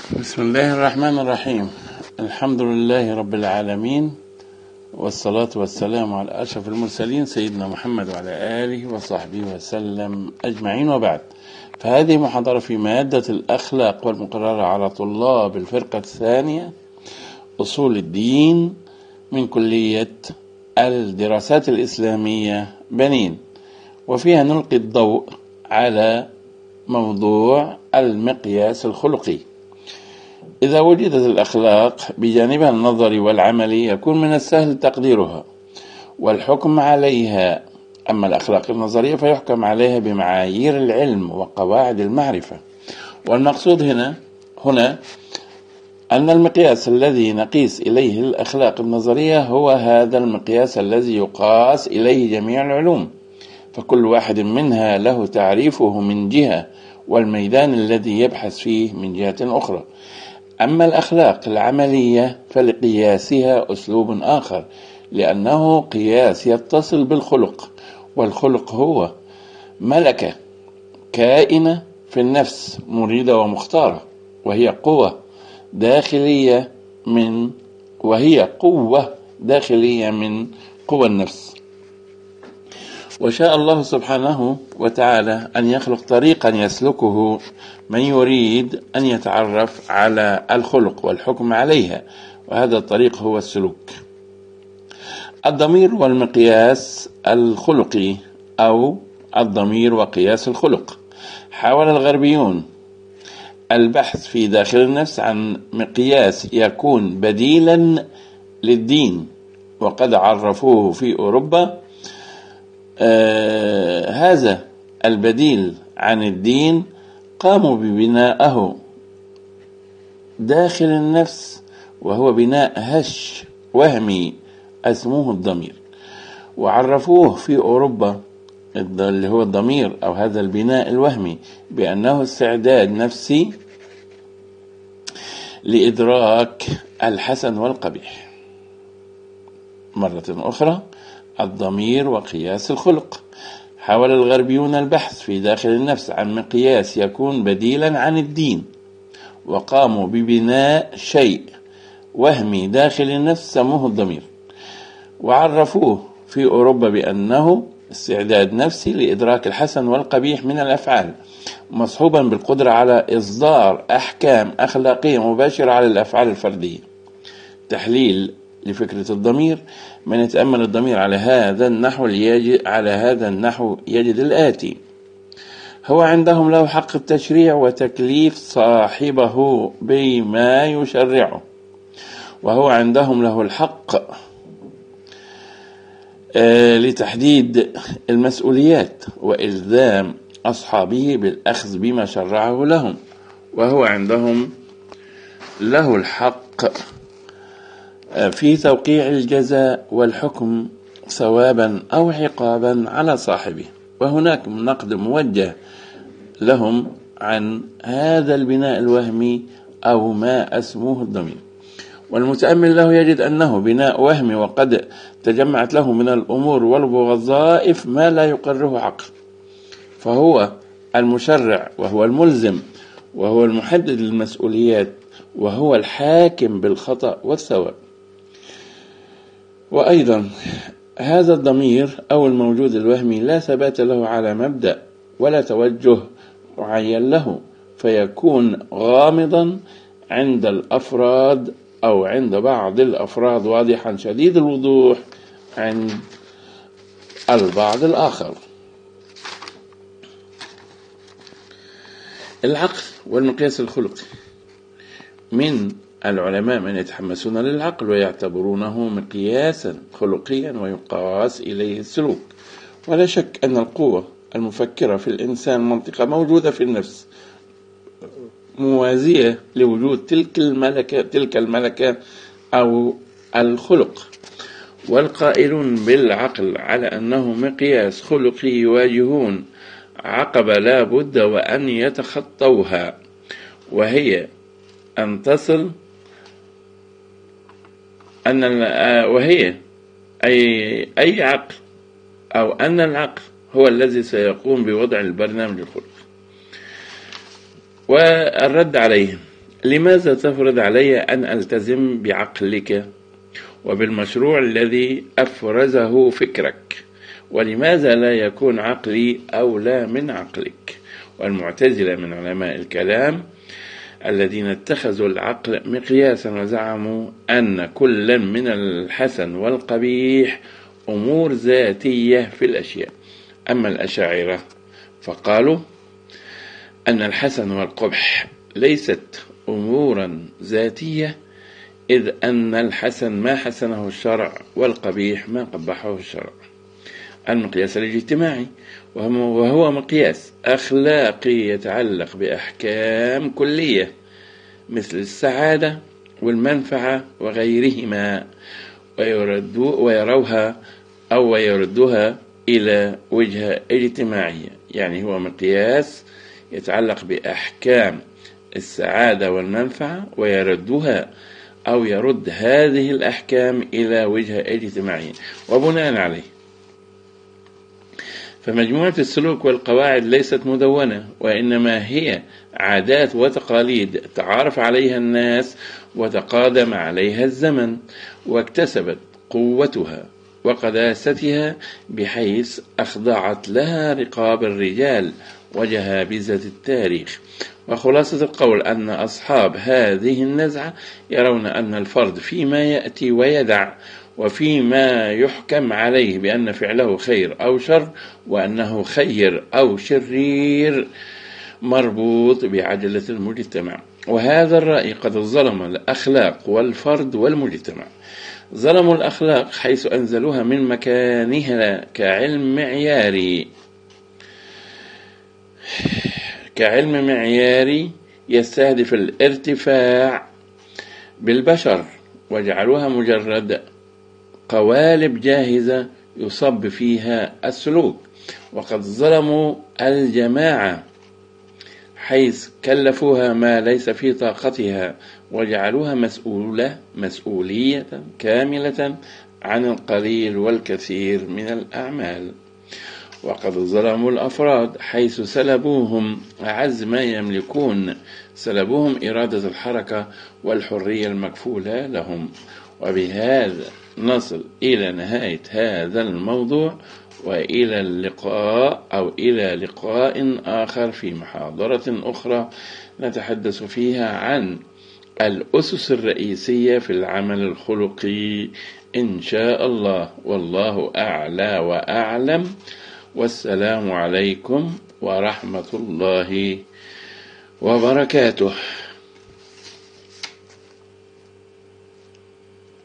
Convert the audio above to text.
بسم الله الرحمن الرحيم. الحمد لله رب العالمين، والصلاة والسلام على أشرف المرسلين سيدنا محمد وعلى آله وصحبه وسلم أجمعين، وبعد. فهذه محاضرة في مادة الأخلاق والمقررة على طلاب الفرقة الثانية أصول الدين من كلية الدراسات الإسلامية بنين، وفيها نلقي الضوء على موضوع المقياس الخلقي. إذا وجدت الأخلاق بجانبها النظري والعملي يكون من السهل تقديرها والحكم عليها، أما الأخلاق النظرية فيحكم عليها بمعايير العلم وقواعد المعرفة. والمقصود هنا أن المقياس الذي نقيس إليه الأخلاق النظرية هو هذا المقياس الذي يقاس إليه جميع العلوم، فكل واحد منها له تعريفه من جهة والميدان الذي يبحث فيه من جهة أخرى. أما الأخلاق العملية فلقياسها أسلوب آخر، لأنه قياس يتصل بالخلق، والخلق هو ملكة كائنة في النفس مريدة ومختارة، وهي قوة داخلية من قوى النفس. وشاء الله سبحانه وتعالى أن يخلق طريقا يسلكه من يريد أن يتعرف على الخلق والحكم عليها، وهذا الطريق هو السلوك. الضمير والمقياس الخلقي أو الضمير وقياس الخلق. حاول الغربيون البحث في داخل النفس عن مقياس يكون بديلا للدين، وقد عرفوه في أوروبا هذا البديل عن الدين قاموا ببنائه داخل النفس، وهو بناء هش وهمي اسمه الضمير، وعرفوه في أوروبا اللي هو الضمير أو هذا البناء الوهمي بأنه استعداد نفسي لإدراك الحسن والقبيح. مرة أخرى، الضمير وقياس الخلق. حاول الغربيون البحث في داخل النفس عن مقياس يكون بديلا عن الدين، وقاموا ببناء شيء وهمي داخل النفس سموه الضمير، وعرفوه في أوروبا بأنه استعداد نفسي لإدراك الحسن والقبيح من الأفعال، مصحوبا بالقدرة على إصدار أحكام أخلاقية مباشرة على الأفعال الفردية. تحليل لفكرة الضمير: من يتأمل الضمير على هذا النحو يجد الآتي: هو عندهم له حق التشريع وتكليف صاحبه بما يشرعه، وهو عندهم له الحق لتحديد المسؤوليات وإلزام أصحابه بالأخذ بما شرعه لهم، وهو عندهم له الحق في توقيع الجزاء والحكم ثوابا أو عقابا على صاحبه. وهناك نقد موجه لهم عن هذا البناء الوهمي أو ما أسموه الضمير. والمتأمل له يجد أنه بناء وهمي، وقد تجمعت له من الأمور والوظائف ما لا يقره عقل، فهو المشرع وهو الملزم وهو المحدد للمسؤوليات وهو الحاكم بالخطأ والثواب. وأيضا هذا الضمير أو الموجود الوهمي لا ثبات له على مبدأ ولا توجه معين له، فيكون غامضا عند الأفراد أو عند بعض الأفراد، واضحا شديد الوضوح عند البعض الآخر. العقل والمقياس الخلقي. من العلماء من يتحمسون للعقل ويعتبرونه مقياسا خلقيا ويقاس إليه السلوك. ولا شك أن القوة المفكرة في الإنسان منطقة موجودة في النفس موازية لوجود تلك الملكة أو الخلق. والقائلون بالعقل على أنه مقياس خلقي يواجهون عقبة لا بد وأن يتخطوها، وهي أن تصل أي عقل أو أن العقل هو الذي سيقوم بوضع البرنامج الخلقي. والرد عليهم: لماذا تفرض علي أن ألتزم بعقلك وبالمشروع الذي أفرزه فكرك؟ ولماذا لا يكون عقلي أولى من عقلك؟ والمعتزلة من علماء الكلام الذين اتخذوا العقل مقياسا وزعموا أن كل من الحسن والقبيح أمور ذاتية في الأشياء. أما الأشاعرة فقالوا أن الحسن والقبح ليست أمورا ذاتية، إذ أن الحسن ما حسنه الشرع والقبيح ما قبحه الشرع. المقياس الاجتماعي وهو مقياس أخلاقي يتعلق بأحكام كلية مثل السعادة والمنفعة وغيرهما، ويردها إلى وجهة اجتماعية. يعني هو مقياس يتعلق بأحكام السعادة والمنفعة ويردها أو يرد هذه الأحكام إلى وجهة اجتماعية، وبناء عليه فمجموعة السلوك والقواعد ليست مدونة، وإنما هي عادات وتقاليد تعارف عليها الناس وتقادم عليها الزمن، واكتسبت قوتها وقداستها بحيث أخضعت لها رقاب الرجال وجهابذة التاريخ. وخلاصة القول أن أصحاب هذه النزعة يرون أن الفرد فيما يأتي ويدع وفيما يحكم عليه بأن فعله خير أو شر وأنه خير أو شرير مربوط بعجلة المجتمع. وهذا الرأي قد ظلم الأخلاق والفرد والمجتمع. ظلموا الأخلاق حيث أنزلوها من مكانها كعلم معياري يستهدف الارتفاع بالبشر، وجعلوها مجرد قوالب جاهزة يصب فيها السلوك. وقد ظلموا الجماعة حيث كلفوها ما ليس في طاقتها وجعلوها مسؤولية كاملة عن القليل والكثير من الأعمال. وقد ظلموا الأفراد حيث سلبوهم أعز ما يملكون، سلبوهم إرادة الحركة والحرية المكفولة لهم. وبهذا نصل إلى نهاية هذا الموضوع، وإلى لقاء آخر في محاضرة أخرى نتحدث فيها عن الأسس الرئيسية في العمل الخلقي إن شاء الله، والله أعلى وأعلم. والسلام عليكم ورحمة الله وبركاته.